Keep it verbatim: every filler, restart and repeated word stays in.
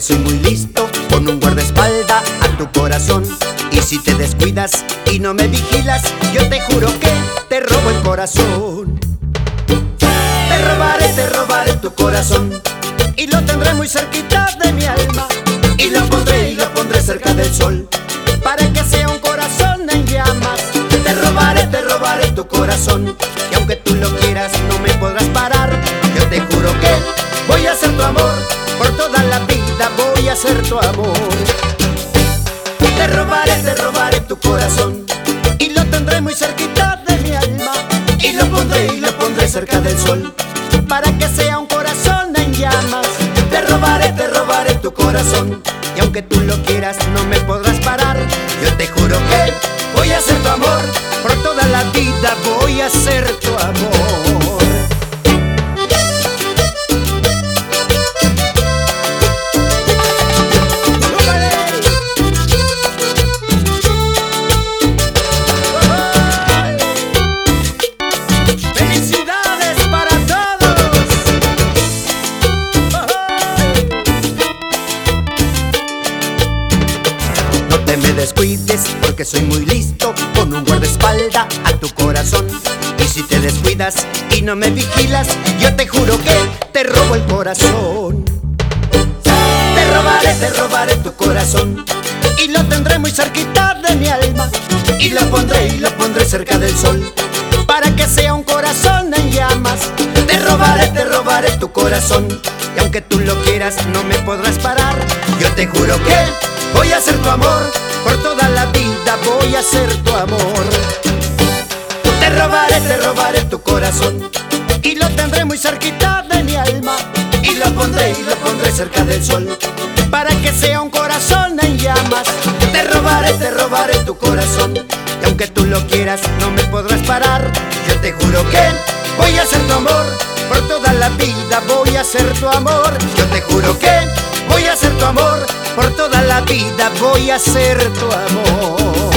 soy muy listo, con un guardaespaldas a tu corazón. Y si te descuidas y no me vigilas, yo te juro que te robo el corazón. Te robaré, te robaré tu corazón, y lo tendré muy cerquita de mi alma. Y lo pondré, y lo pondré cerca del sol, para que sea un corazón en llamas. Te robaré, te robaré tu corazón, y aunque tú lo quieras no me podrás parar. Yo te juro que voy a ser tu amor, por toda la vida voy a ser tu amor. Te robaré, te robaré tu corazón, y lo tendré muy cerquita de mi alma. Y lo pondré, y lo pondré cerca del sol, para que sea un corazón en llamas. Te robaré, te robaré tu corazón, y aunque tú lo quieras no me podrás parar. Yo te juro que voy a ser tu amor, por toda la vida voy a ser tu amor. No me descuides porque soy muy listo, con un guardaespaldas a tu corazón. Y si te descuidas y no me vigilas, yo te juro que te robo el corazón. Te robaré, te robaré tu corazón, y lo tendré muy cerquita de mi alma. Y lo pondré, y lo pondré cerca del sol, para que sea un corazón en llamas. Te robaré, te robaré tu corazón, y aunque tú lo quieras no me podrás parar. Yo te juro que voy a ser tu amor, por toda la vida voy a ser tu amor. Te robaré, te robaré tu corazón, y lo tendré muy cerquita de mi alma. Y lo pondré, y lo pondré cerca del sol, para que sea un corazón en llamas. Te robaré, te robaré tu corazón, y aunque tú lo quieras no me podrás parar. Yo te juro que voy a ser tu amor, por toda la vida voy a ser tu amor. Yo te juro que voy a ser tu amor, por toda la vida voy a ser tu amor.